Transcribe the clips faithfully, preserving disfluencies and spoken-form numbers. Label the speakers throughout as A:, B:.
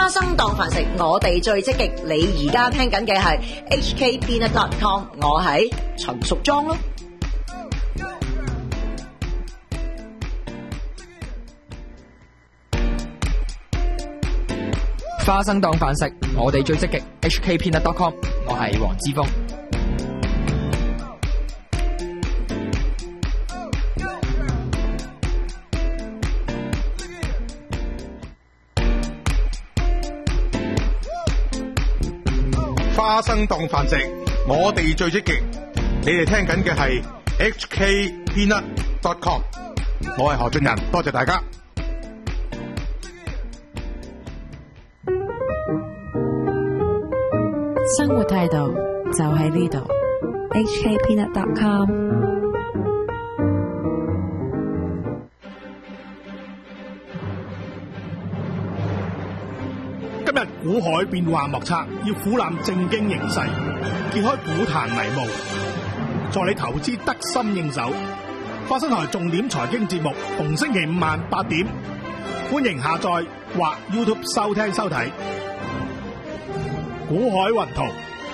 A: 花生當飯食，我哋最積極。你而家聽緊嘅係 H K Peanut dot com， 我係陳淑莊咯。
B: 花生當飯食，我哋最積極。H K Peanut dot com， 我係黃之鋒。
C: 花生當飯食，我哋最積極。你哋聽緊嘅係 H K Peanut dot com， 我係何俊仁，多謝大家。
D: 生活態度就喺呢度 ，H K Peanut dot com。
E: 今日股海變幻莫測，要俯瞰正經形勢，揭開股壇迷霧，助你投資得心應手。花生台重點財經節目，逢星期五晚八點，歡迎下載或 YouTube 收聽收睇。股海雲圖，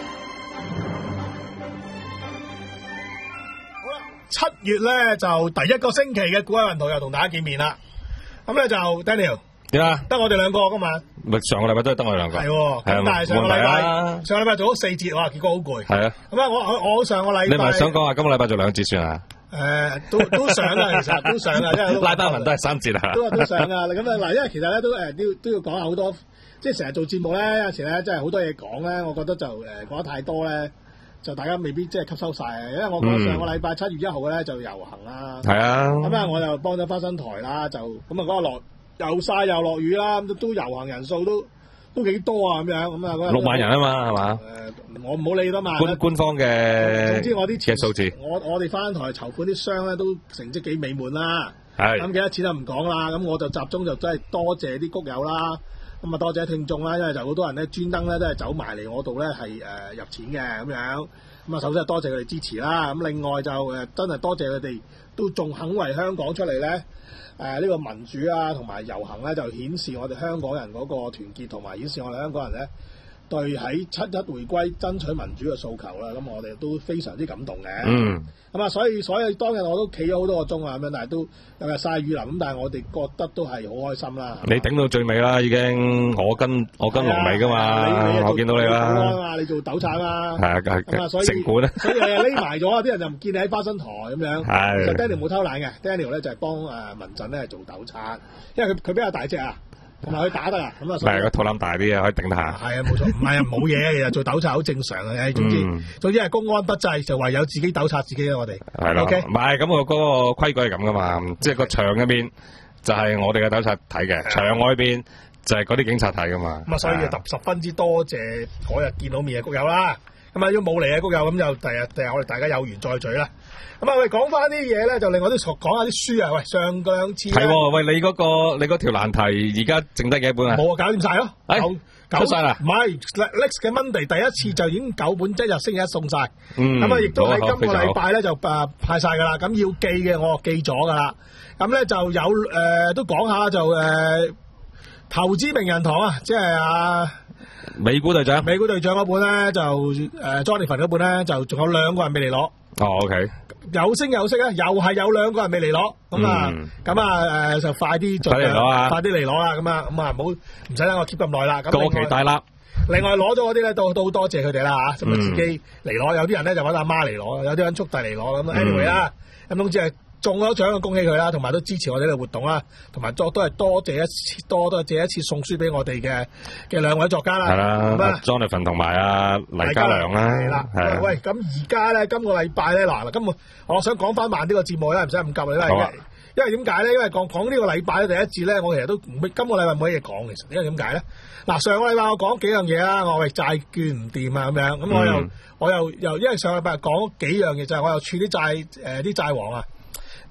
E: 好啦，七月咧就第一個星期嘅股海雲圖又同大家見面啦。咁咧就 Daniel。
F: 點啊？
E: 得我哋兩個噶嘛？
F: 咪上個禮拜都係得我哋兩個。係喎，
E: 咁但係上個禮拜，
F: 上
E: 個禮拜做咗四節，哇，結果好攰。係啊。咁啊，我我上個禮拜，
F: 你咪想講話今個禮拜做兩節算啊？
E: 誒，都都想啊，其實都想啊，因為
F: 拉單文都係三節啊。
E: 都都想啊，咁啊嗱，因為其實咧都誒都都要講下好多，即係成日做節目咧，有時咧真係好多嘢講咧，我覺得就誒講得太多咧，就大家未必即係吸收晒。因為我講上個禮拜七月一號咧就遊行啦。係啊。咁啊，我就幫咗花生台啦，就咁啊嗰個落。又曬又落雨啦，咁都遊行人數都都幾多啊咁樣，咁啊
F: 六萬人啊嘛，係嘛？
E: 誒，我唔好理啦嘛。
F: 官官方嘅，總
E: 之我啲
F: 嘅數字，
E: 我我哋翻台籌款啲商咧都成績幾美滿啦。
F: 係。咁
E: 幾多錢就唔講啦，咁我就集中就真係多謝啲谷友啦，咁啊多謝聽眾啦，因為就好多人咧專登咧都係走埋嚟我度咧係誒入錢嘅咁樣，咁啊首先係多謝佢哋支持啦，咁另外就誒真係多謝佢哋都仲肯為香港出嚟咧。誒呢、呃這個民主啊，同埋遊行咧，就顯示我哋香港人嗰個團結，同埋顯示我哋香港人咧對喺七一回歸爭取民主嘅訴求啦。咁我哋都非常之感動嘅。嗯。咁啊，所以所以當日我都企咗好多個鐘啊，咁樣，但係都有日曬雨淋，咁但係我哋覺得都係好開心啦。
F: 你頂到最尾啦，已經我跟我跟龍尾噶嘛，你你我見到你啦。
E: 你做斗產啊。
F: 係啊，係。
E: 所以
F: 城管咧。
E: 所以誒匿埋咗，啲人就唔見你喺花生台咁樣。
F: 係。
E: 其實 Daniel 冇偷懶嘅 ，Daniel 咧就係幫誒民陣咧做斗產，因為佢佢比較大隻啊。同埋佢打得啊，咁啊，
F: 係個肚腩大啲啊，可以頂得下。
E: 係啊，冇錯，唔係啊，冇嘢啊，其實做斗賊好正常嘅，總之、嗯、總之係公安不濟，就唯有自己斗賊自己啦，我哋。
F: 係咯，唔係咁我嗰個規矩係咁噶嘛，即係個場入面就係我哋嘅斗賊睇嘅，場外邊就係嗰啲警察睇噶嘛。咁啊，
E: 所以就十分之多謝嗰日見到面嘅谷友啦。咁啊，如果冇嚟嘅谷友，咁就第日第日我哋大家有緣再聚啦。咁啊，我哋講翻啲嘢咧，就另外都講下啲書啊。喂，上個兩次係
F: 喎，喂，你嗰、嗰個你嗰條難題而家剩低幾本啊？
E: 冇啊，搞掂晒咯，
F: 哎、
E: 九
F: 出晒啦。
E: 唔係 Next 嘅 Monday 第一次就已經九本，即日星期一送晒。
F: 嗯。
E: 咁啊，亦都喺今個禮拜咧就誒派晒噶啦。咁要寄嘅我寄咗噶啦。咁咧就有誒、呃、都講下就誒、呃、投資名人堂啊，即係啊。
F: 美股隊長，
E: 美股隊長嗰本咧就誒 Jonathan 嗰本咧就仲有兩個人未嚟攞。
F: 哦 ，OK，
E: 有聲有色啊，又係有兩個人未嚟攞，咁啊，咁啊誒就快啲
F: 快嚟攞啊，
E: 快啲嚟攞啦，咁啊，咁啊唔好唔使等我 keep 咁耐啦。
F: 過期大粒。
E: 另外攞咗嗰啲咧都都多謝佢哋啦嚇，咁啊自己嚟攞，有啲人咧就揾阿媽嚟攞，有啲人速遞嚟攞，咁 anyway 啦，咁總之係。中咗獎，恭喜佢啦，同埋都支持我哋呢個活動啦，同埋都都係多謝一次，多多謝一次送書俾我哋嘅嘅兩位作家啦。係
F: 啦 ，Jonathan 同埋阿黎家良啦。係啦，
E: 係。喂，咁而家咧，今個禮拜咧，嗱嗱，今個我想講翻慢啲個節目咧，唔使咁急啦，因為因為點解咧？因為講講呢個禮拜咧，第一節咧，我其實都唔，今個禮拜冇乜嘢講，其實因為點解咧？嗱，上個禮拜我講幾樣嘢啦，我話債券唔掂啊，咁樣，咁我又我又又因為上個禮拜講幾樣嘢，就係我又串啲債誒啲債王啊。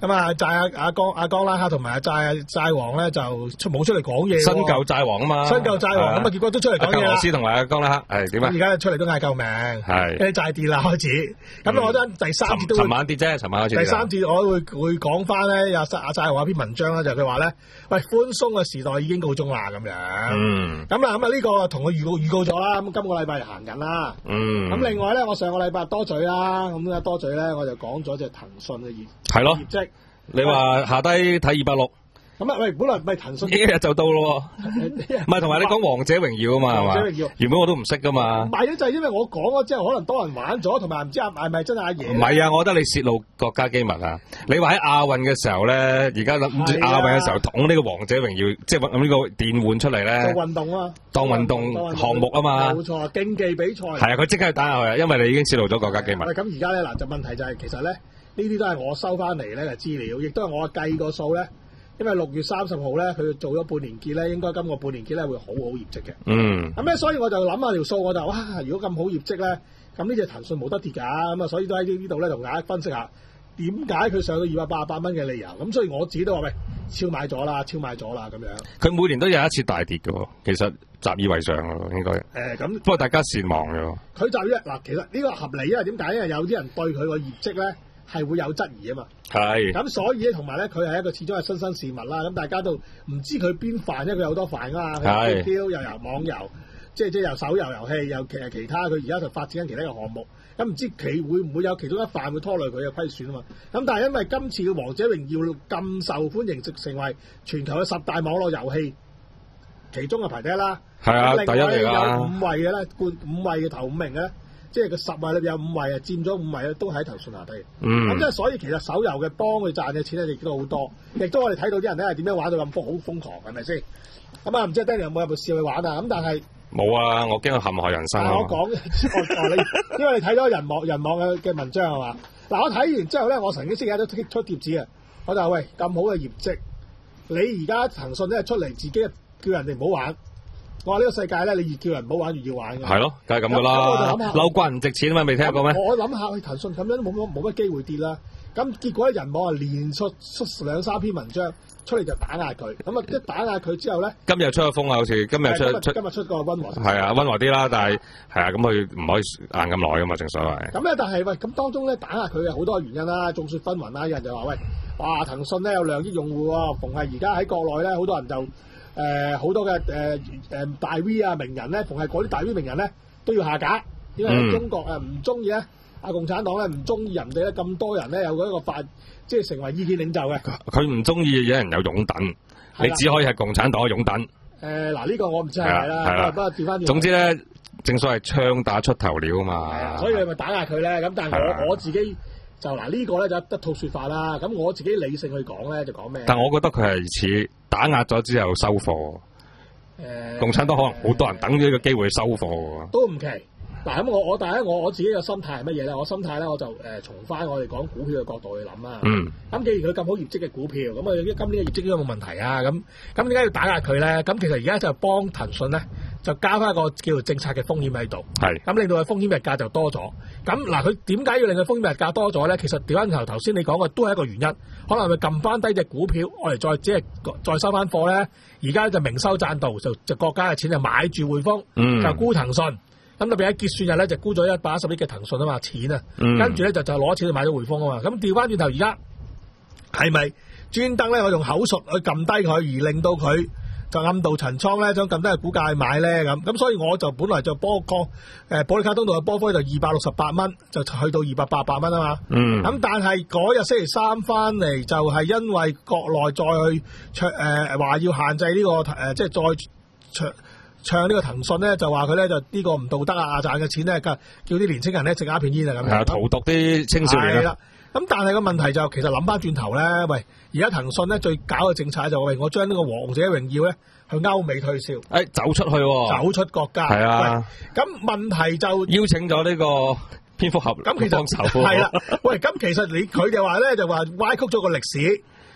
E: 咁啊，債阿阿江阿江拉克同埋阿債債王咧就出冇出嚟講嘢。
F: 新舊債王啊嘛，
E: 新舊債王咁啊，結果都出嚟講嘢啦。
F: 俄羅斯同埋阿江拉克係點啊？
E: 而家出嚟都嗌救命，
F: 係
E: 啲債跌啦開始。咁我覺得第三節都會
F: 尋晚跌啫，尋晚開始。
E: 第三節我會會講翻咧，阿阿債王一篇文章咧，就佢話咧，喂，寬鬆嘅時代已經告終啦咁樣。
F: 嗯。
E: 咁啊咁啊呢個同佢預告預告咗啦。咁今個禮拜就行緊啦。
F: 嗯。
E: 咁另外咧，我上個禮拜多嘴啦，咁啊多嘴咧，我就講咗隻騰訊嘅業
F: 係咯
E: 業績。
F: 你話下低睇二百六，
E: 咁啊喂，本來唔係騰訊，
F: 一日就到咯，唔係同埋你講王者榮耀啊嘛，係嘛？
E: 王者榮耀原
F: 本我都唔識噶嘛。
E: 唔係啊，就係因為我講咗之後，可能多人玩咗，同埋唔知係咪真係阿爺。
F: 唔係啊，我覺得你泄露國家機密啊！你話喺亞運嘅時候咧，而家諗住亞運嘅時候捅呢個王者榮耀，即係揾呢個電玩出嚟咧，
E: 做運動啊，
F: 當運動項目啊嘛。
E: 冇錯，競技比賽。
F: 係啊，佢即刻去打下去，因為你已經泄露咗國家機密。
E: 喂，咁而家咧嗱，就問題就係其實咧。呢啲都係我收翻嚟咧嘅資料，亦都係我計個數咧。因為六月三十號咧，佢做咗半年結咧，應該今個半年結咧會好好業績嘅。嗯。咁咧，所以我就諗下條數，我就哇，如果咁好業績咧，咁呢隻騰訊冇得跌㗎。咁啊，所以都喺呢呢度咧同大家分析下點解佢上到二百八十八蚊嘅理由。咁所以我自己都話喂，超買咗啦，超買咗啦咁樣。
F: 佢每年都有一次大跌嘅喎，其實習以為常咯，應該。誒、呃，咁不過大家善忘嘅喎。佢
E: 習以嗱，其實呢個合理，因為點解？因為有啲人對佢個業績咧。係會有質疑啊嘛，係咁所以咧，同埋咧，佢係一個始終係新生事物啦。咁大家都唔知佢邊範，因為佢有好多範啊嘛，佢 Q Q 又由網遊，即係即係由手遊遊戲，又其其他，佢而家就發展緊其他嘅項目。咁唔知佢會唔會有其中一範會拖累佢嘅虧損啊嘛？咁但係因為今次嘅《王者榮耀》咁受歡迎，直成為全球嘅十大網絡遊戲，其中嘅排第一啦。係啊，第一嚟啦。有五位嘅咧，冠五位嘅頭五名嘅咧。即係個十位裏邊有五位啊，佔咗五位咧，都喺騰訊下低。嗯。咁即係所以其實手遊嘅幫佢賺嘅錢咧，亦都好多。亦都我哋睇到啲人咧係點樣玩到咁瘋，好瘋狂，係咪先？咁啊，唔知 Danny 有冇有部試去玩啊？咁但係冇啊，我驚佢陷害人生啊！我講，我你，因為你睇咗人網人網嘅嘅文章係嘛？嗱，我睇完之後咧，我曾經星期一都出出貼紙啊，我就話喂，咁好嘅業績，你而家騰訊咧出嚟自己叫人哋唔好玩。我話呢個世界咧，你越叫人唔好玩，越要玩嘅。係咯，梗係咁噶啦。嬲慣唔值錢啊嘛，未聽過咩？我諗下，騰訊咁樣都冇乜冇乜機會跌啦。咁結果人網啊連出出兩三篇文章出嚟就打壓佢。咁啊，一打壓佢之後咧，今日出咗風啊，好似今日出出今日出個溫和。係啊，溫和啲啦，但係係啊，咁佢唔可以硬咁耐噶嘛，正所謂。咁咧，但係喂，咁當中咧打壓佢嘅好多原因啦，眾說紛紜啦。有人就話喂，哇，騰訊咧有兩億用戶喎，逢係而家喺國內咧，好多人就。誒好、呃、多嘅誒誒大 V 啊名人咧，逢係嗰啲大 V 名人咧都要下架，因為中國誒唔中意咧，阿共產黨咧唔中意人哋咧咁多人咧有嗰一個法，即係成為意見領袖嘅。佢唔中意有人有擁躉，你只可以係共產黨嘅擁躉。誒嗱呢個我唔知係咪啦，不過調翻轉。總之咧，正所謂槍打出頭鳥啊嘛。所以你咪打壓佢咧，咁但係我我自己就嗱、這個、呢個咧就一套説法啦。咁我自己理性去講咧就講咩？但我覺得佢係似。打壓咗之後收貨，誒、呃，共產黨可能好多人等咗呢個機會收貨喎，都唔奇。嗱咁我我但係我我自己嘅心態係乜嘢咧？我心態咧我就誒、呃、從翻我哋講股票嘅角度去諗啊。嗯。咁既然佢咁好業績嘅股票，咁啊今年嘅業績應該冇問題啊。咁咁點解要打壓佢咧？咁其實而家就幫騰訊咧，就加翻一個叫做政策嘅風險喺度。係是。咁令到佢風險溢價就多咗。咁嗱，佢點解要令佢風險溢價多咗咧？其實調翻頭頭先你講嘅都係一個原因，可能佢撳翻低隻股票，我哋再只係再收翻貨咧。而家就明修棧道，就就國家嘅錢就買住匯豐，嗯、就沽騰訊。咁特別喺結算日咧，就沽咗一百一十億嘅騰訊啊嘛，錢啊，嗯、跟住咧就就攞錢去買咗匯豐啊嘛。咁調翻轉頭，而家係咪專登咧？我用口述去撳低佢，而令到佢就暗度陳倉咧，將撳低嘅股價去買咧咁。咁所以我就本來就波降誒保利卡通道嘅波幅就二百六十八蚊，就去到二百八十八蚊啊嘛。嗯。咁但係嗰日星期三翻嚟，就係因為國內再去唱誒話要限制呢、這個誒、呃，即係再唱。唱呢個騰訊咧，就話佢咧就呢個唔道德啊！賺嘅錢咧，叫啲年青人咧食鴉片煙啊咁樣。係啊，荼毒啲青少年。係啦，咁但係個問題就其實諗翻轉頭咧，喂，而家騰訊咧最搞嘅政策就係、是、我將呢個王者榮耀咧去歐美推銷。誒、哎，走出去、哦，走出國家。係啊。咁問題就邀請咗呢個蝙蝠俠咁其實係啦。喂，咁其實你佢哋話咧就話歪曲咗個歷史。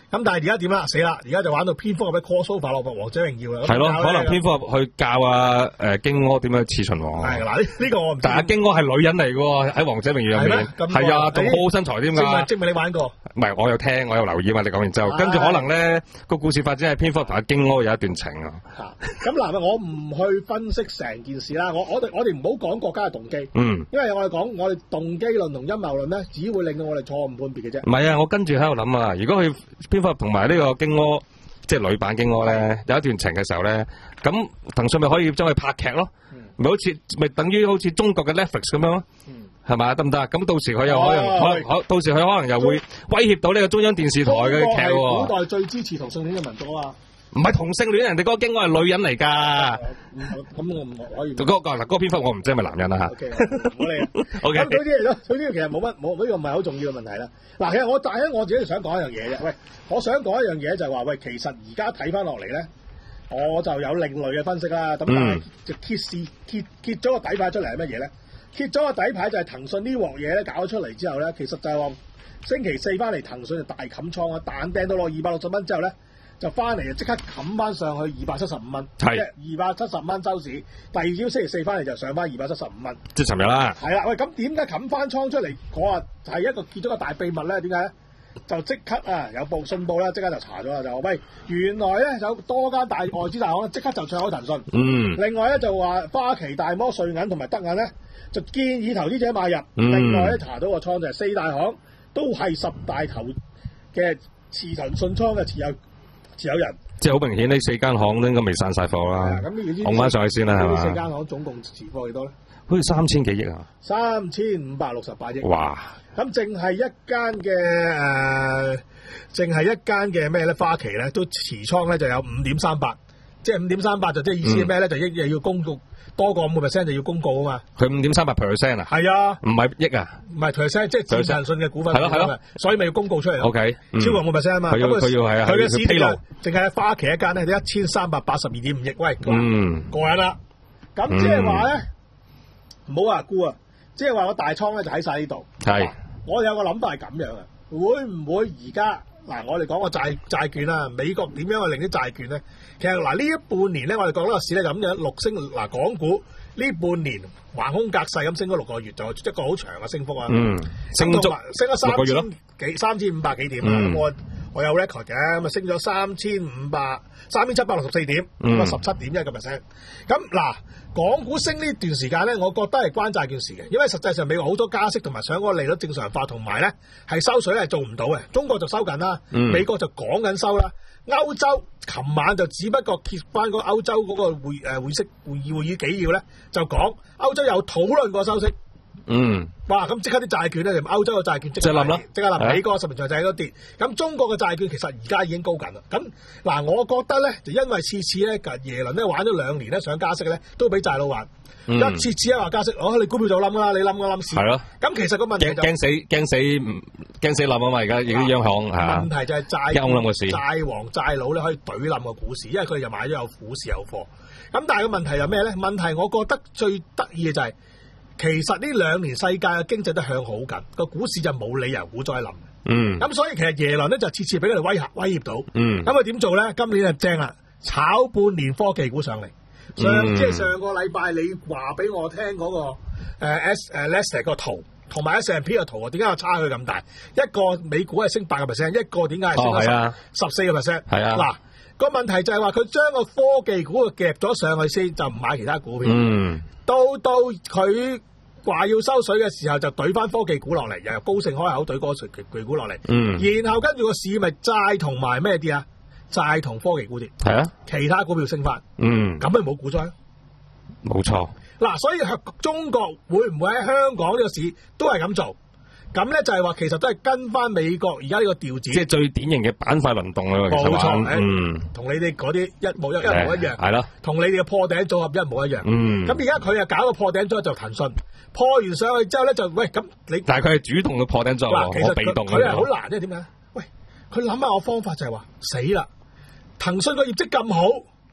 E: 咁但係而家點啦？死啦！而家就玩到蝙蝠俠嘅 crossover 落《王者榮耀》啦。
F: 係咯，可能蝙蝠俠去教啊誒荊軻點樣刺秦王。
E: 係嗱，呢呢個我唔知。
F: 但係荊軻係女人嚟嘅喎，喺《王者榮耀》入面。係啊，仲好好身材添㗎。
E: 證明證明你玩過。
F: 唔係，我有聽，我有留意嘛。你講完之後，跟住可能咧個故事發展係蝙蝠俠同阿荊軻有一段情啊。
E: 咁嗱，我唔去分析成件事啦。我我哋我哋唔好講國家嘅動機。
F: 嗯。因
E: 為我哋講我哋動機論同陰謀論咧，只會令到我哋錯誤判別嘅啫。
F: 唔係啊，我跟住喺度諗啊，如果佢蝙蝠俠同埋呢個荊軻，即係女版荊軻咧，有一段情嘅時候咧，咁騰訊咪可以將佢拍劇咯，咪、嗯、好似咪等於好似中國嘅 Netflix 咁樣咯，係咪、嗯？得唔得？咁到時佢又可能、哦、可能可到時佢可能又會威脅到呢個中央電視台嘅劇喎。
E: 古代最支持同性戀嘅民族啊！
F: 唔係同性戀，人哋嗰個荊軻係女人嚟㗎。
E: 咁我唔可以。
F: 嗰、那個嗱，嗰個蝙蝠我唔知係咪男人啦嚇。
E: O K， 唔好理啊。O K。咁嗰啲嚟咯，嗰啲其實冇乜冇呢個唔係好重要嘅問題啦。嗱，其實我但係我自己想講一樣嘢啫。喂，我想講一樣嘢就係話，喂，其實而家睇翻落嚟咧，我就有另類嘅分析啦。咁但係就揭示揭揭咗個底牌出嚟係乜嘢咧？揭咗個底牌就係騰訊呢鑊嘢咧搞咗出嚟之後咧，其實就係話星期四翻嚟騰訊就大冚倉啊，彈掟到落二百六十蚊之後咧。就翻嚟就即刻冚翻上去二百七十五蚊，即係二百七十蚊收市。第二朝星期四翻嚟就上翻二百七十五蚊，
F: 即係尋日啦。
E: 係啦，喂，咁點解冚翻倉出嚟？我話係一個揭咗個大秘密咧。點解咧？就即刻啊有報信報啦，即刻就查咗啦，就話喂，原來咧有多間大外資大行即刻就唱好騰訊。嗯。另外咧就話花旗、大摩、瑞銀同埋德銀咧就建議投資者買入。嗯。另外咧查到個倉就係四大行都係十大頭嘅持騰訊倉嘅持有。持有人，
F: 即係好明顯，呢四間行都應該未散晒貨啦。咁你要講翻上去先啦，係嘛？
E: 呢四間行總共持貨幾多咧？
F: 好似三千幾億啊！
E: 三千五百六十八億。
F: 哇！
E: 咁淨係一間嘅誒，淨係一間嘅咩咧？花旗咧都持倉咧就有五點三八，即係五點三八就即係意思係咩咧？就一日要公告多過五個 percent 就要公告啊嘛。佢五點三八 percent 啊？係啊，唔係億啊？唔係 percent，即係佔騰訊嘅股份。係咯係咯，所以咪要公告出嚟咯。O K，超過五個 percent 啊嘛。佢要佢要係啊，佢嘅市值淨係花旗一間咧，一千三百八十二點五億。喂，嗯，過癮啦。咁即係話咧，唔好話估啊，即係話我大倉咧就喺晒呢度。係，我有個諗法係咁樣啊，會唔會而家嗱我哋講個債債券啦，美國點樣去令啲債券咧？其實嗱呢一半年咧，我哋講呢個市咧就咁樣六升嗱，港股呢半年橫空格勢咁升咗六個月，就一個好長嘅升幅啊！嗯，升足升咗三千幾三千五百幾點啊！咁、嗯、我我有 record 嘅，咁啊升咗三千五百三千七百六十四點，咁啊十七點一個 percent。咁嗱，港股升呢段時間咧，我覺得係關債件事嘅，因為實際上美國好多加息同埋想嗰個利率正常化，同埋咧係收水係做唔到嘅。中國就收緊啦，嗯、美國就講緊收啦。歐洲琴晚就只不過揭翻個歐洲嗰個會誒會息會議會議紀要咧，就講歐洲有討論過收息。嗯，哇！咁即刻啲債券咧，就歐洲嘅債券即刻冧啦，即刻冧。美國十年長債都跌，咁中國嘅債券其實而家已經高緊啦。咁嗱，我覺得咧，就因為次次咧，耶倫咧玩咗兩年咧，想加息咧，都俾債佬玩。嗯、一次次一話加息，哦，你股票就冧啦，你冧嘅冧市。係咯。咁其實個問題就驚死驚死驚死冧啊嘛！而家而家央行嚇。問題就係債債王債佬咧可以懟冧個股市，因為佢哋又買咗有股市有貨。咁但係個問題係咩咧？問題我覺得最得意嘅就係、是。其實呢兩年世界嘅經濟都向好緊，個股市就冇理由股災冧。嗯，咁所以其實耶倫咧就次次俾佢哋威嚇威脅到。嗯，咁佢點做咧？今年就正啦，炒半年科技股上嚟。上、嗯、即係上個禮拜你話俾我聽嗰、那個誒 S 誒 Nasdaq 個圖，同埋 S and P 個圖啊，點解個差距咁大？一個美股係升八個 percent， 一個點解係升咗十四個 percent？係啊，嗱個問題就係話佢將個科技股夾咗上去先，就唔買其他股票。嗯。到到佢話要收水嘅時候，就懟翻科技股落嚟，又由高盛開口懟嗰個巨股落嚟。嗯，然後跟住個市咪債同埋咩跌啊？債同科技股跌。係啊，其他股票升翻。嗯，咁咪冇股災。冇錯。嗱，所以中國會唔會喺香港呢個市都係咁做？咁咧就係話，其實都係跟翻美國而家呢個調子，即係最典型嘅板塊輪動啦。冇錯，嗯，同你哋嗰啲一模一一模一樣，係咯，同你哋嘅破頂組合一模一樣。嗯，咁而家佢又搞個破頂組合就騰訊，破完上去之後咧就喂咁你，但係佢係主動嘅破頂組合，我被動嘅。佢係好難啫，點解？喂，佢諗下我方法就係話死啦，騰訊個業績咁好，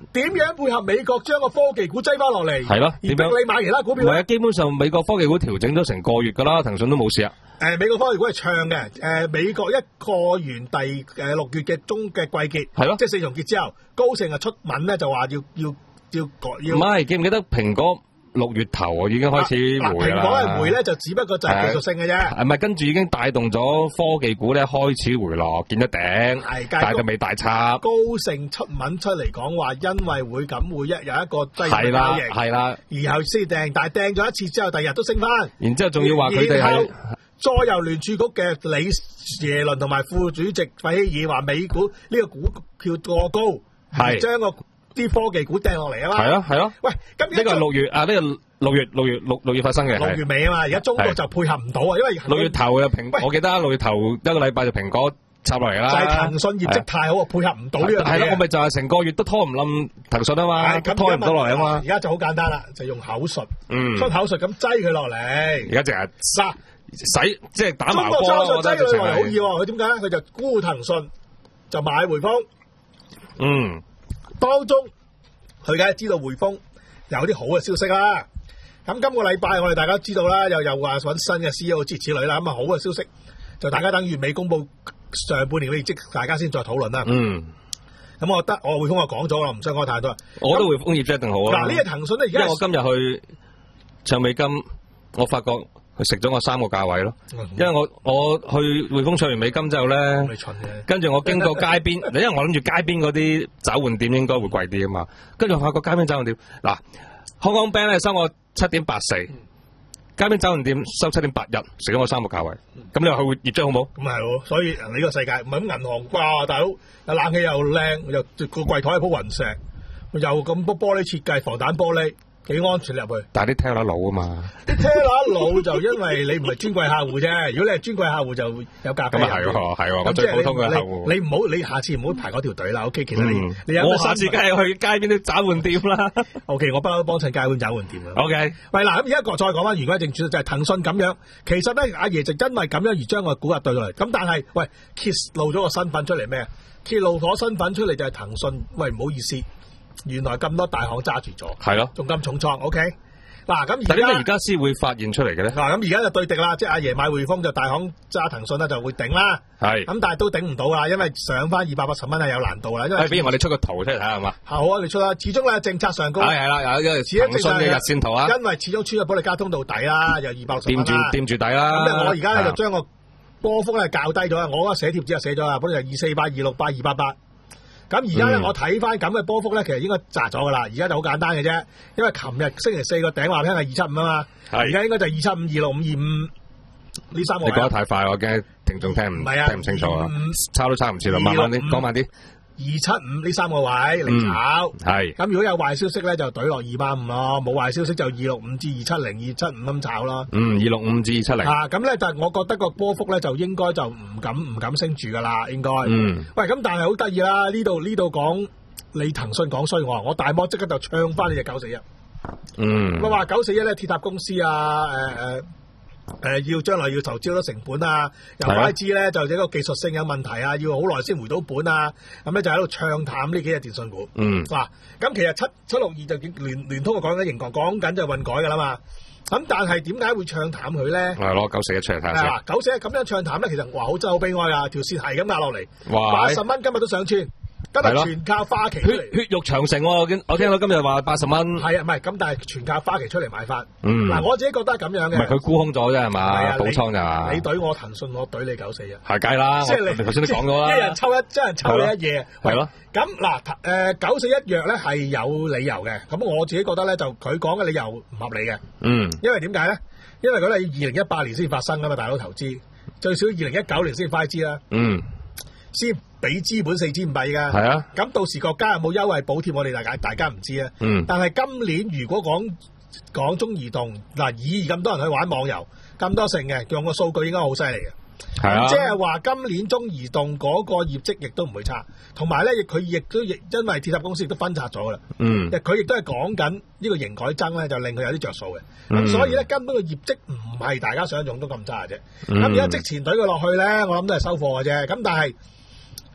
E: 點樣配合美國將個科技股擠翻落嚟？
F: 係咯，
E: 而逼
F: 點樣
E: 你買其他股票咧？
F: 唔係啊，基本上美國科技股調整咗成個月㗎啦，騰訊都冇事啊。
E: 誒、美國科技股係唱嘅，誒、美國一過完第誒六月嘅中嘅季結，
F: 係咯
E: 即係四重結之後，高盛啊出文咧就話要要要改要。
F: 唔係，記唔記得蘋果六月頭啊已經開始
E: 嗱
F: 回啦？
E: 蘋果係回咧，就只不過就係技術性嘅啫。
F: 係咪跟住已經帶動咗科技股咧開始回落，見咗頂，
E: 係
F: 但係就未大插。
E: 高盛出文出嚟講話，因為會咁會一有一個低
F: 係啦，
E: 交易，
F: 係啦，
E: 然後先掟，但係掟咗一次之後，第二日都升翻。
F: 然之後仲要話佢哋
E: 然後
F: 係
E: 再由聯儲局嘅理耶倫同埋副主席費希爾話美股呢個股票過高，
F: 係
E: 將個啲科技股掟落嚟啊嘛。
F: 係咯係咯。
E: 喂，咁
F: 呢個係六月啊，呢個六月六月六六月發生嘅。
E: 六月尾啊嘛，而家中國
F: 係
E: 就配合唔到啊，因為
F: 六月頭嘅蘋，
E: 喂
F: 我記得六月頭一個禮拜就蘋果插落嚟啦。
E: 就係騰訊業績太好啊，配合唔到呢樣嘢。
F: 係咯，我咪就係成個月都拖唔冧騰訊啊嘛，
E: 係咁
F: 拖唔到落嚟啊嘛
E: 而。家就好簡單啦，就用口述，
F: 嗯，
E: 出口述咁擠佢落嚟。
F: 而家淨係
E: 嗱，
F: 使即係打
E: 中國
F: 麻波咯，
E: 手術擠
F: 我覺得直情
E: 佢落嚟好易
F: 係。
E: 喎，佢點解咧？佢就沽騰訊，就買匯豐。
F: 嗯，
E: 當中佢梗係知道匯豐有啲好嘅消息啦。咁今個禮拜我哋大家知道啦，又又話揾新嘅 C E O 諸如此類啦。咁啊好嘅消息就大家等月尾公佈上半年嘅業績，大家先再討論啦。
F: 嗯，
E: 咁我覺得我匯豐我講咗啦，唔想講太多。
F: 我都匯豐業績一定好啊。
E: 嗱呢個騰訊咧而家
F: 因為我今日去唱美金，我發覺佢食咗我三個價位咯。因為我我去匯豐唱完美金之後咧，
E: 你蠢嘅，
F: 跟住我經過街邊，因為我諗住街邊嗰啲找換店應該會貴啲啊嘛。跟住我發覺街邊找換店嗱，香港 bank 咧收我七點八四，街邊找換店收七點八一，食咗我三個價位。咁你話佢會業績好冇？
E: 咁係喎。所以你呢個世界唔係咁銀行啩，大佬有冷氣又靚，又個櫃台係鋪雲石，又咁多玻璃設計，防彈玻璃。幾安全入去，
F: 但係啲聽得老啊嘛，
E: 啲聽拿老就因為你唔係專櫃客戶啫。如果你係專櫃客戶就有價
F: 咁啊係喎，係喎，我最普通嘅客戶。
E: 你唔好，你下次唔好排嗰條隊啦。O K， 其實你你有
F: 我下次梗係去街邊啲找換店啦。
E: O K， 我不嬲都幫襯街邊找換店啦。
F: O K，
E: 喂嗱，咁而家個再講翻言歸正傳，就係騰訊咁樣。其實咧，阿爺就因為咁樣而將個股價對落嚟。咁但係喂，揭露咗個身份出嚟咩？揭露咗身份出嚟就係騰訊。喂，唔好意思，原來咁多大行揸住咗，
F: 係咯，
E: 仲咁重倉。O K。嗱咁
F: 但係點解而家先會發現出嚟嘅咧？
E: 嗱咁而家就對敵啦，即係阿爺買匯豐就大行揸騰訊啦，就會頂啦。
F: 係
E: 咁，但係都頂唔到啦，因為上翻二百八十蚊係有難度啦。因為
F: 誒，比如我哋出個圖出嚟睇下係嘛？
E: 好啊，你出啦。始終咧政策上高
F: 係係啦，有一個騰訊嘅日線圖啊，
E: 因為始終穿咗保利加通道底啦，有二百六十蚊
F: 掂住掂住底啦。
E: 咁我而家咧就將個波幅咧較低咗啦。我嗰個寫貼紙就寫咗啦，本來就二四八、二六八、二八八。咁而家咧，我睇翻咁嘅波幅咧，其實應該窄咗噶啦。而家就好簡單嘅啫，因為琴日星期四個頂話聽係二七五啊嘛，而家應該就係二七五、二六五、二五呢三個。
F: 你講得太快，我驚聽眾聽唔聽唔清楚啊！抄都抄唔切啦，慢慢啲，講慢啲。
E: 二七五呢三個位嚟炒，
F: 係。
E: 咁如果有壞消息咧，就懟落二百五咯；冇壞消息就二六五至二七零、二七五咁炒咯。
F: 嗯，二六五至二七零。
E: 啊，咁咧就我覺得個波幅咧就應該就唔敢唔敢升住噶啦，應該。
F: 嗯。
E: 喂，咁但係好得意啦！呢度呢度講你騰訊講衰我，我大摩即刻就唱翻你隻九四一。
F: 嗯。
E: 我話九四一咧，鐵塔公司啊，誒、呃、誒。誒、呃，要將來要投資好多成本啊，又 Y G 咧就一個技術性有問題啊，要好耐先回到本啊，咁咧就喺度唱淡呢幾隻電信股。
F: 嗯，
E: 嗱、啊，咁其實七七六二就聯聯通講緊盈國講緊就混改噶啦嘛，咁但係點解會唱淡佢咧？
F: 係攞九四一出嚟睇下先。
E: 啊，九四一咁樣唱淡咧，其實哇好真係好悲哀啊，條線係咁壓落嚟，
F: 哇，
E: 八十蚊今日都上穿。今日全靠花旗出嚟，
F: 血肉長城喎！我見我聽到今日話八十蚊，
E: 係啊，唔係咁，但係全靠花旗出嚟買翻。
F: 嗯，
E: 嗱，我自己覺得係咁樣嘅。
F: 唔係佢沽空咗啫係嘛？補倉咋？
E: 你懟我騰訊，我懟你九四一。
F: 係計啦，
E: 即係你
F: 頭先都講咗啦。
E: 一人抽一，一人抽你一嘢。
F: 係咯。
E: 咁嗱，誒九四一藥咧係有理由嘅。咁我自己覺得咧，就佢講嘅理由唔合理嘅。
F: 嗯。
E: 因為點解咧？因為嗰啲係二零一八年先發生噶嘛，大佬投資最少二零一九年先快知啦。
F: 嗯。
E: 先俾資本四千五百㗎，
F: 係啊，
E: 咁到時國家有冇優惠補貼，我哋大家大家唔知啊。
F: 嗯，
E: 但係今年如果講講中移動嗱，以咁多人去玩網遊，咁多成嘅，用個數據應該好犀利嘅。
F: 係啊，
E: 即係話今年中移動嗰個業績亦都唔會差，同埋咧，佢亦都亦因為鐵塔公司亦都分拆咗㗎啦。
F: 嗯，
E: 佢亦都係講緊呢個營改增咧，就令佢有啲着數嘅。咁、
F: 嗯、
E: 所以咧，根本個業績唔係大家想象中咁差嘅啫。咁
F: 嗯、
E: 而家即前隊佢落去咧，我諗都係收貨嘅啫。咁但係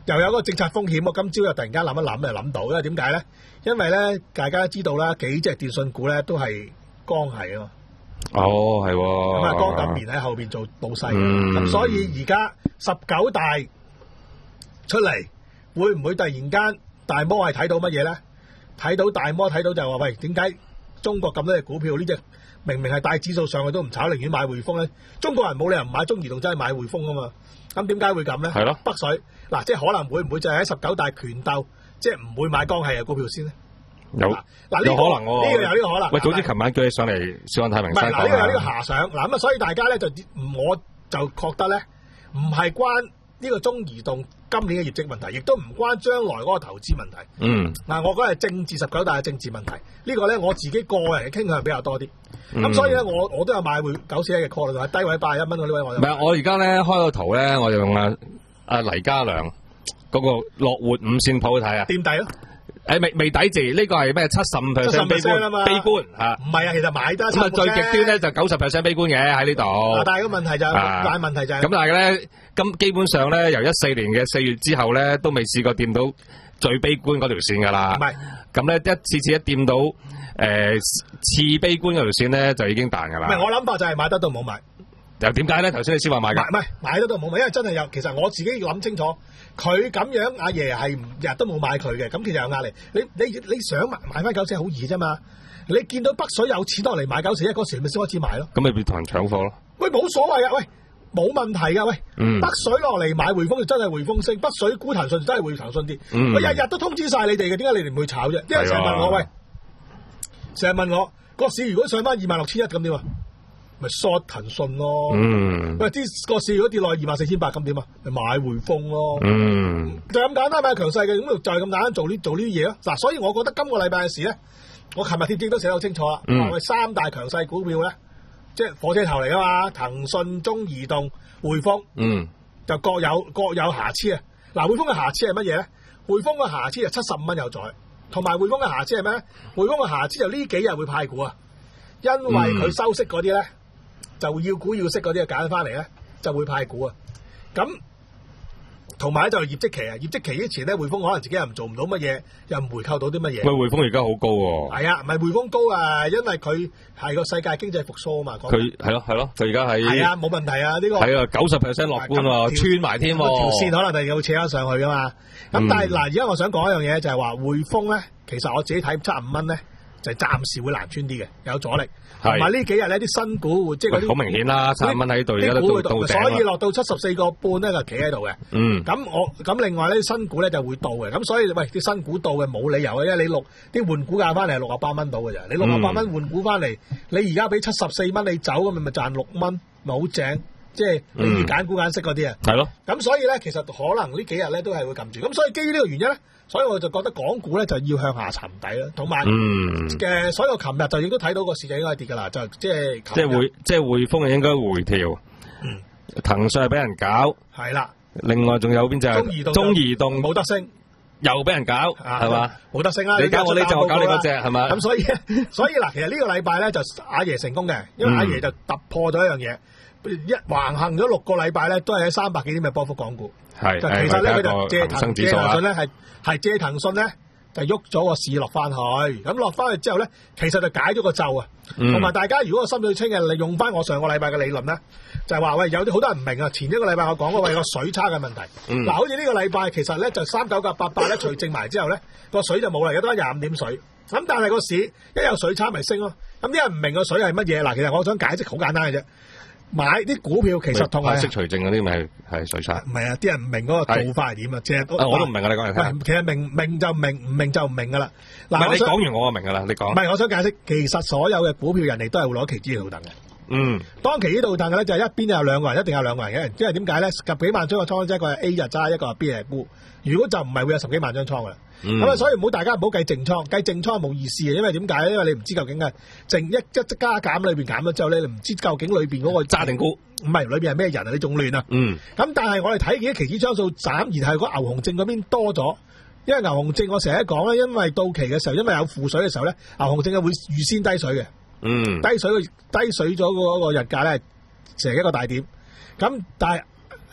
E: 又有嗰個政策風險，我今朝又突然間諗一諗就諗到，因為點解咧？因為咧，大家都知道啦，幾隻電信股咧都係江系啊嘛。
F: 哦，係喎。
E: 咁啊，江錦棉喺後邊做老細，咁、
F: 嗯、
E: 所以而家十九大出嚟，會唔會突然間大摩係睇到乜嘢咧？睇到大摩睇到就話喂，點解中國咁多隻股票呢隻明明係帶指數上去都唔炒，寧願買匯豐咧？中國人冇理由唔買中移動，真係買匯豐啊嘛。咁點解會咁咧？
F: 係咯，
E: 北水嗱，即係可能會唔會就係喺十九大權鬥，即係唔會買江系嘅股票先咧？
F: 有
E: 嗱，呢、這個、
F: 有可能喎、啊，
E: 呢、這個有呢個可能。
F: 喂，早知琴晚叫你上嚟小安太平山講。
E: 唔係嗱，呢、這個有呢個遐想嗱，咁啊，所以大家咧就我就覺得咧，唔係關呢個中移動今年嘅業績問題，亦都唔關將來嗰個投資問題。
F: 嗯。嗱，
E: 我覺得係政治十九大嘅政治問題。這個、呢個咧我自己個人嘅傾向比較多啲。咁、嗯、所以咧，我我都有買匯九四一嘅 call 喺低位八十一蚊嗰啲位我。唔係，
F: 我而家咧開個圖咧，我就用阿阿黎家良嗰個樂活五線譜睇啊。
E: 墊底咯。
F: 誒，未未抵字，呢、這個係咩？七十五 percent 悲觀，悲觀吓。唔
E: 係啊，其實買得。咁啊，
F: 最極端咧就九十 percent 悲觀嘅喺呢度。
E: 但係個問題就係、是，啊、但係問題就係、是。
F: 咁但係咧，咁基本上咧，由一四年嘅四月之後咧，都未試過掂到最悲觀嗰條線噶啦。
E: 唔係。
F: 咁咧，一次次一掂到誒、呃、次悲觀嗰條線咧，就已經彈噶啦。
E: 唔係，我諗法就係買得到冇買。
F: 又點解咧？頭先你先話買㗎。
E: 唔係買得到冇買，因為真係有。其實我自己諗清楚，佢咁樣阿爺係日日都冇買佢嘅，咁其實有壓力。你你你想買買翻九四一好易啫嘛？你見到北水有錢落嚟買九四一嗰時，咪先開始買咯。
F: 咁咪變同人搶貨咯？
E: 喂，冇所謂啊！喂，冇問題㗎！喂，嗯、北水落嚟買匯豐就真係匯豐升，北水沽騰訊就真係會騰訊跌。我日日都通知晒你哋嘅，點解你哋唔去炒啫？因為成日問我，喂，成日問我個市如果上翻二萬六千一咁點啊？咪 short 騰訊咯，嗯、喂，啲個市如果跌落二萬四千八咁點啊？咪買匯豐咯，嗯、就咁簡單買強勢嘅，咁就係咁簡單做呢做呢啲嘢咯。嗱，所以我覺得今個禮拜嘅事咧，我琴日貼紙都寫得好清楚啦。嗯、我哋三大強勢股票咧，即係火車頭嚟噶嘛，騰訊、中移動、匯豐，嗯、就各有各有瑕疵啊。嗱，匯豐嘅瑕疵係乜嘢咧？匯豐嘅瑕疵就七十五蚊有在，同埋匯豐嘅瑕疵係咩咧？匯豐嘅瑕疵就呢幾日會派股啊，因為佢收息嗰啲咧。嗯就要股要息嗰啲啊揀翻嚟咧，就會派股啊。咁同埋咧就係業績期啊，業績期之前咧匯豐可能自己又唔做唔到乜嘢，又唔回購到啲乜嘢。喂，
F: 匯豐而家好高喎。係
E: 啊，唔係匯豐高啊，因為佢係個世界經濟復甦啊嘛。
F: 佢係咯係咯，佢而家係。
E: 係啊，冇問題啊，呢、這個。
F: 係啊，九十 percent 樂觀喎，穿埋添喎。
E: 條線可能係要扯翻上去噶嘛。咁、嗯、但係嗱，而家我想講一樣嘢就係話匯豐咧，其實我自己睇七十五蚊咧。就係暫時會難穿啲嘅，有阻力。同埋呢幾日呢啲新股即係嗰啲
F: 好明顯啦，三蚊喺度，而家都到頂。
E: 所以落到七十四個半咧就企喺度嘅。嗯。咁我咁另外呢啲新股咧就會到嘅。咁所以喂啲新股到嘅冇理由嘅，因為你六啲換股價翻嚟係六十八蚊到嘅啫。你六十八蚊換股翻嚟，嗯、你而家俾七十四蚊你走咁咪咪賺六蚊，咪好正。即係你要揀股揀息嗰啲啊。係咯、嗯。咁所以咧，其實可能呢幾日咧都係會撳住。咁所以基於呢個原因咧。所以我就覺得港股咧就要向下沉底啦，同埋嘅，所以我琴日就亦都睇到個市就應該跌噶啦，就即係
F: 即係匯即係匯豐應該回調，嗯，騰訊係俾人搞，
E: 係啦，
F: 另外仲有邊隻？中移動，中移動
E: 冇得升，
F: 又俾人搞，係嘛？
E: 冇得升啦！
F: 你搞我呢隻，我搞你嗰隻，係嘛？
E: 咁所以所以嗱，其實呢個禮拜咧就阿爺成功嘅，因為阿爺就突破咗一樣嘢，一橫行咗六個禮拜咧都係喺三百幾點嘅波幅港股。係，其實咧佢就借騰借騰訊咧係係借騰訊咧就喐咗個市落翻去，咁落翻去之後咧，其實就解咗個咒啊。同埋、嗯、大家如果個心水清嘅，利用翻我上個禮拜嘅理論咧，就係、是、話喂有啲好多人唔明啊。前一個禮拜我講過喂個水差嘅問題，嗱、嗯、好似呢個禮拜其實咧就三九九八八咧除淨埋之後咧個水就冇啦，有得廿五點水。咁但係個市一有水差咪升咯。咁啲人唔明個水係乜嘢？嗱，其實我想解釋好簡單嘅啫。買啲股票其實同係
F: 息除淨嗰啲咪係水差，
E: 唔係啊！啲人唔明嗰個做法係點啊？即係
F: 我都唔明啊！你講嚟聽。
E: 其實明明就明，唔明就唔明噶啦。嗱，
F: 你講完我就明噶啦。你講。
E: 唔係，我想解釋，其實所有嘅股票人哋都係會攞期指嚟倒騰嘅。嗯。當期指倒騰嘅咧，就係一邊有兩個人，一定有兩個人嘅。因為點解咧？十幾萬張嘅倉，即係一個係 A 就揸，一個係 B 係沽。如果就唔係會有十幾萬張倉噶啦。咁啊、嗯，所以唔好大家唔好計淨倉，計淨倉冇意思嘅，因為點解咧？因為你唔知究竟係淨一一加減裏邊減咗之後咧，你唔知究竟裏邊嗰個揸定沽，唔係裏邊係咩人啊？你仲亂啊！嗯。咁但係我哋睇見啲期指張數斬，而係個牛熊證嗰邊多咗，因為牛熊證我成日講咧，因為到期嘅時候，因為有負水嘅時候咧，牛熊證係會預先低水嘅。嗯。低水低水咗嗰個日價咧，成一個大點。咁但係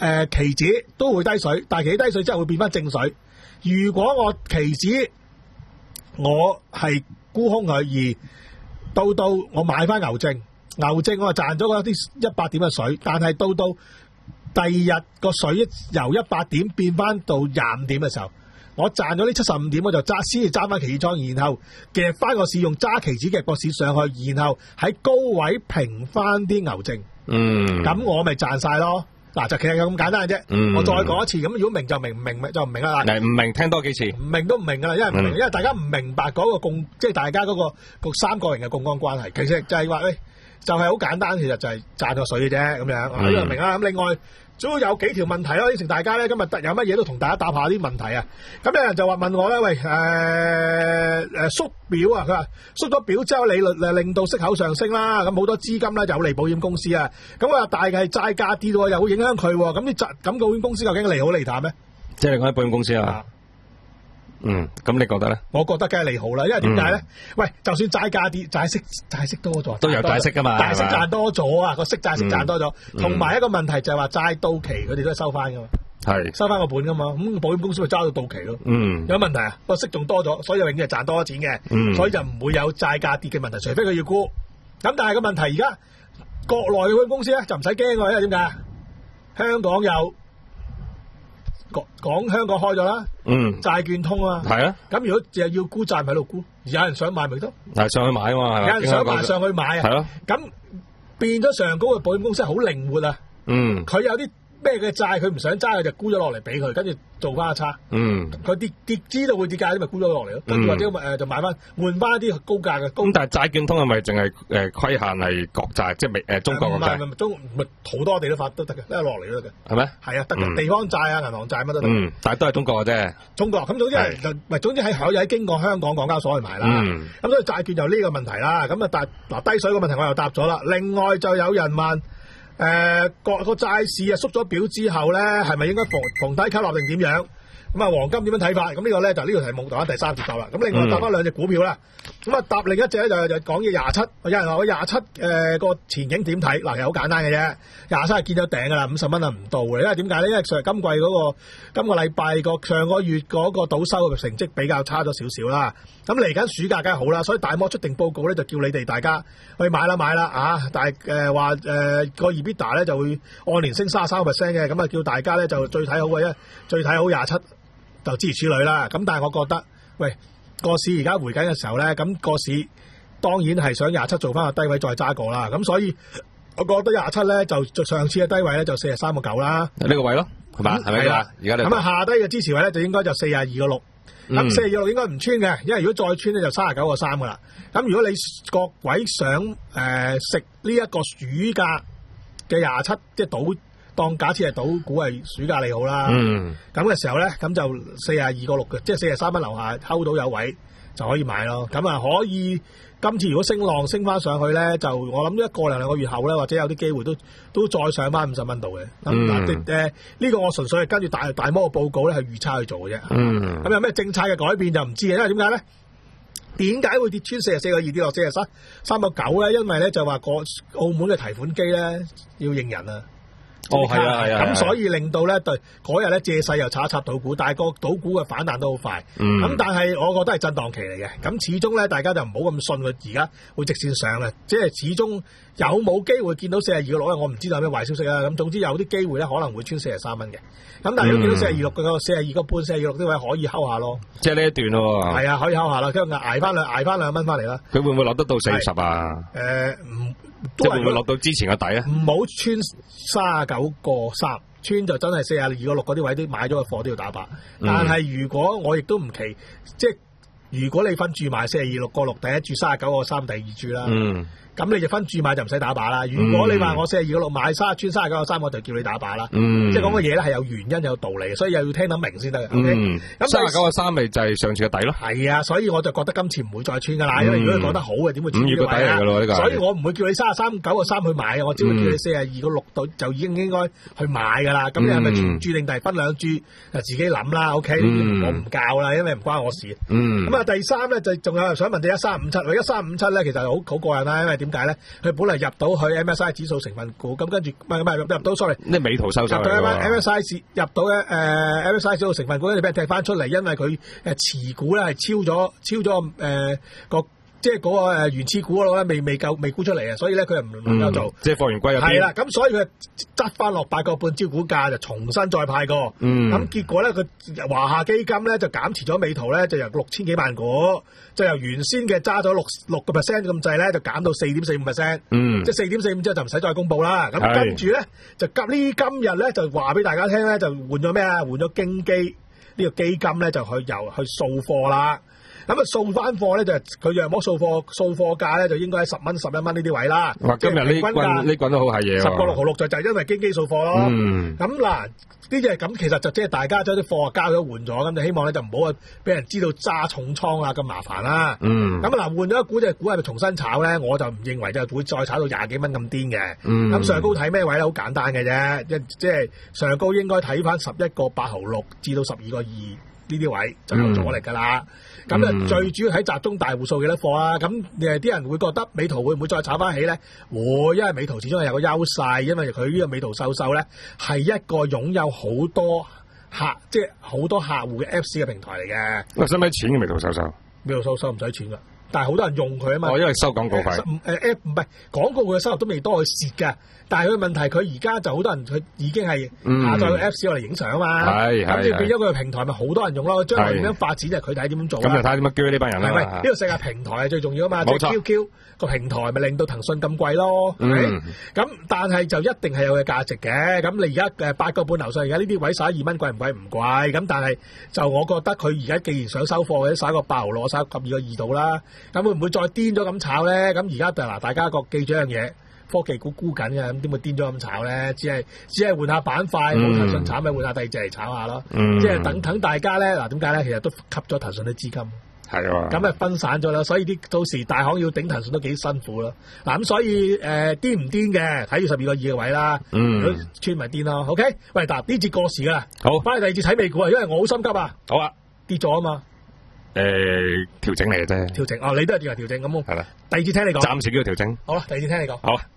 E: 誒期指都會低水，但係期指低水之後會變翻正水。如果我期指我係沽空佢，而到到我買翻牛證，牛證我就賺咗嗰啲一百點嘅水，但係到到第二日個水由一百點變翻到廿五點嘅時候，我賺咗呢七十五點，我就揸先至揸翻期指倉，然後夾翻個市用揸期指夾個市上去，然後喺高位平翻啲牛證。
F: 嗯，
E: 咁我咪賺晒咯。嗱，就其實咁簡單嘅啫。
F: 嗯，
E: 我再講一次，咁如果明就明，唔明就唔明啦。
F: 係唔明聽多幾次，
E: 唔明都唔明噶啦，因為唔明，
F: 嗯、
E: 因為大家唔明白嗰個共，即係大家嗰、嗰個個三個人嘅槓桿關係，其實就係話咧，就係、是、好簡單，其實就係賺個水嘅啫，咁樣。呢、嗯、個明啦。咁另外，都有幾條問題咯。應承大家咧，今日有乜嘢都同大家答下啲問題啊。咁有人就話問我咧，喂，誒、呃、誒縮表啊，佢話縮咗表之後，利率誒令到息口上升啦，咁好多資金咧有利保險公司啊。咁啊，大嘅係債價跌喎，又會影響佢喎。咁啲債咁保險公司究竟利好利淡咧？
F: 即係你講啲保險公司啊？嗯，咁你覺得咧？
E: 我覺得梗係利好啦，因為點解咧？喂，就算債價跌，債息債息多咗，
F: 都有債息噶嘛，
E: 債息賺多咗啊，個息債息賺多咗，同埋、嗯、一個問題就係話債到期佢哋都係收翻噶嘛，係收翻個本噶嘛，咁保險公司咪揸到到期咯。嗯，有問題啊？個息仲多咗，所以永遠係賺多咗錢嘅，嗯、所以就唔會有債價跌嘅問題，除非佢要沽。咁但係個問題而家國內嘅保險公司咧就唔使驚喎，因為點解？香港有。講香港開咗啦，嗯，債券通啊，係啊，咁如果淨係要沽債咪喺度沽，有人想買咪得，係上去買啊嘛，有人想買上去買啊，係咯，咁變咗上高嘅保險公司好靈活啊，嗯，佢有啲咩嘅債佢唔想揸佢就沽咗落嚟俾佢，跟住做翻個差，嗯，佢跌跌知道會跌價，咁咪沽咗落嚟咯，跟住或者誒就買翻換翻一啲高價嘅。咁但係債券通係咪淨係誒規限係國債，即係美誒中國國債？唔係唔係中咪好多地都發都得嘅，一落嚟都得嘅。係咩？係啊，得嘅，地方債啊、銀行債乜都得。嗯，但係都係中國嘅啫。中國咁總之係就唔係總之係可以喺經過香港港交所去買啦。嗯，咁所以債券就呢個問題啦。咁啊，但嗱低水個問題我又答咗啦。另外就有人問。誒、呃、個個債市啊縮咗表之後咧，係咪應該逢逢低吸納定點樣？咁啊，黃金點樣睇法？咁呢個咧就呢、是、個題目答翻第三節答啦。咁另外答翻兩隻股票啦。咁啊，答另一隻咧就就講嘢廿七。有人話我廿七誒個前景點睇？嗱，其實好簡單嘅啫。廿七係見咗頂㗎啦，五十蚊啊唔到嘅。因為點解咧？因為上今季嗰、那個今個禮拜個上個月嗰個賭收嘅成績比較差咗少少啦。咁嚟緊暑假梗係好啦，所以大摩出定報告咧就叫你哋大家去買啦買啦啊！但係誒話誒個 EBITDA 咧就會按年升三十三個 percent 嘅，咁啊叫大家咧就最睇好嘅啫，最睇好廿七。就諸如此類啦，咁但係我覺得，喂，個市而家回緊嘅時候咧，咁個市當然係想廿七做翻個低位再揸過啦，咁所以我覺得廿七咧就上次嘅低位咧就四十三個九啦，呢個位咯，係嘛？係咪啊？而家咁啊下低嘅支持位咧就應該就四十二個六，咁四十二個六應該唔穿嘅，因為如果再穿咧就三十九個三噶啦。咁如果你各位想誒食呢一個暑假嘅廿七，即係賭。當假設係賭股係暑假利好啦，咁嘅、嗯、時候咧，咁就四十二個六嘅，即係四十三蚊樓下睺到有位就可以買咯。咁啊可以，今次如果升浪升翻上去咧，就我諗一個兩兩個月後咧，或者有啲機會都都再上翻五十蚊度嘅。咁嗱誒呢個我純粹係跟住大大摩嘅報告咧係預測去做嘅啫。咁、嗯、有咩政策嘅改變就唔知嘅，因為點解咧？點解會跌穿四十四個二跌落四十三三個九咧？因為咧就話個澳門嘅提款機咧要認人啊。哦，係啊，係啊，咁所以令到咧，對嗰日咧借勢又插一插賭股，但係個賭股嘅反彈都好快。咁、嗯、但係我覺得係震盪期嚟嘅。咁始終咧，大家就唔好咁信佢而家會直線上啦。即係始終有冇機會見到四十二個六咧？我唔知道有咩壞消息啊。咁總之有啲機會咧，可能會穿四十三蚊嘅。咁但係如果見到四十二六個四十二個半、四十二六啲位可以睺下咯。即係呢一段咯。係啊，可以睺下啦，跟住捱翻兩捱翻兩蚊翻嚟啦。佢會唔會落得到四十啊？誒唔。即係會唔會落到之前嘅底啊？唔好穿三十九個三，穿就真係四十二個六嗰啲位都買咗個貨都要打靶。嗯、但係如果我亦都唔奇，即係如果你分注買四十二六個六第一注，三十九個三第二注啦。嗯。咁你就分注買就唔使打靶啦。如果你話我四十二個六買三穿三十九個三，我就叫你打靶啦。嗯。即係講嘅嘢咧係有原因有道理，所以又要聽得明先得。嗯。咁三十九個三咪就係上次嘅底咯。係啊，所以我就覺得今次唔會再穿噶啦，因為如果你講得好嘅，點會穿呢個底啊？所以我唔會叫你三十三九個三去買嘅，我只會叫你四十二個六度就已經應該去買噶啦。咁你係咪全注定係分兩注就自己諗啦？O K，我唔教啦，因為唔關我事。嗯。咁啊，第三咧就仲有人想問你一三五七，一三五七咧其實好好過癮啦，因為點點解咧？佢本來入到去 M S I 指數成分股，咁跟住唔係唔係入到 sorry，
F: 呢美圖秀秀
E: 入到
F: 嚟
E: M S I
F: 喎。
E: 指入到咧誒 M S I 指數成分股，跟住俾人踢翻出嚟，因為佢誒持股咧係超咗超咗誒個。即係嗰個誒原始股嗰度咧，未未夠未沽出嚟啊，所以咧佢又唔能夠做。
F: 嗯、即係貨源歸入邊。
E: 係啦，咁所以佢執翻落八個半招股價，就重新再派過。
F: 嗯。
E: 咁結果咧，佢華夏基金咧就減持咗美圖咧，就由六千幾萬股，就由原先嘅揸咗六六個 percent 咁滯咧，就減到四點四五 percent。嗯。即係四點四五之後就唔使再公佈啦。咁跟住咧就今呢今日咧就話俾大家聽咧，就換咗咩啊？換咗京基呢個基金咧就去由去掃貨啦。咁啊掃翻貨咧就佢若果掃貨掃貨價咧就應該喺十蚊十一蚊呢啲位啦。
F: 哇！今日呢棍呢棍都好係嘢喎。
E: 十個六毫六就就係因為京基掃貨咯。
F: 嗯。
E: 咁嗱呢啲係咁，其實就即係大家將啲貨交咗換咗，咁就希望咧就唔好俾人知道揸重倉啊咁麻煩啦。嗯。咁嗱換咗一股隻股係咪重新炒咧？我就唔認為就會再炒到廿幾蚊咁癲嘅。嗯。咁上高睇咩位咧？好簡單嘅啫，一即係上高應該睇翻十一個八毫六至到十二個二。呢啲位就有阻力㗎啦，咁啊、嗯、最主要喺集中大戶數幾多貨啦，咁誒啲人會覺得美圖會唔會再炒翻起咧？會，因為美圖始終係有個優勢，因為佢呢個美圖秀秀咧係一個擁有好多客，即係好多客戶嘅 Apps 嘅平台嚟嘅。
F: 喂，使唔使錢嘅美圖秀秀？
E: 美圖秀秀唔使錢㗎。但係好多人用佢啊嘛，
F: 哦，因為收廣告費。
E: 誒 app 唔係廣告佢嘅收入都未多，佢蝕㗎。但係佢問題，佢而家就好多人佢已經係下載個 Apps 攞嚟影相啊嘛。係係。咁你變咗佢個平台咪好多人用咯？將來點樣發展就係佢睇點樣做。咁就睇點樣叫呢班人啦。係咪呢個世界平台係最重要啊嘛？冇錯。即係 Q Q 個平台咪令到騰訊咁貴咯。嗯。咁但係就一定係有嘅價值嘅。咁你而家誒八個半樓上，而家呢啲位十一二蚊貴唔貴？唔貴。咁但係就我覺得佢而家既然想收貨嘅，使個八毫六，使十二個二度啦。咁會唔會再癲咗咁炒咧？咁而家就嗱，大家個記住一樣嘢，科技股沽緊嘅，咁點會癲咗咁炒咧？只係只係換下板塊，冇騰訊炒咪換下第二隻嚟炒下咯。嗯、即係等等大家咧，嗱點解咧？其實都吸咗騰訊啲資金，係啊，咁啊分散咗啦。所以啲到時大行要頂騰訊都幾辛苦咯。嗱咁所以誒癲唔癲嘅，睇住十二個二嘅位啦。嗯，穿咪癲咯。OK，喂，嗱呢節過時噶啦，好，翻去第二節睇美股啊，因為我好心急啊。好啊，跌咗啊嘛。
F: 誒，調整嚟嘅啫。調
E: 整哦，你都係要調整咁。係啦。第二次聽你講。暫
F: 時叫調整。
E: 好啦，第二次聽你講。
F: 好啊。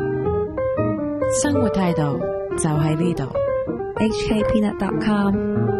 D: 生活態度就喺呢度。H K Peanut dot com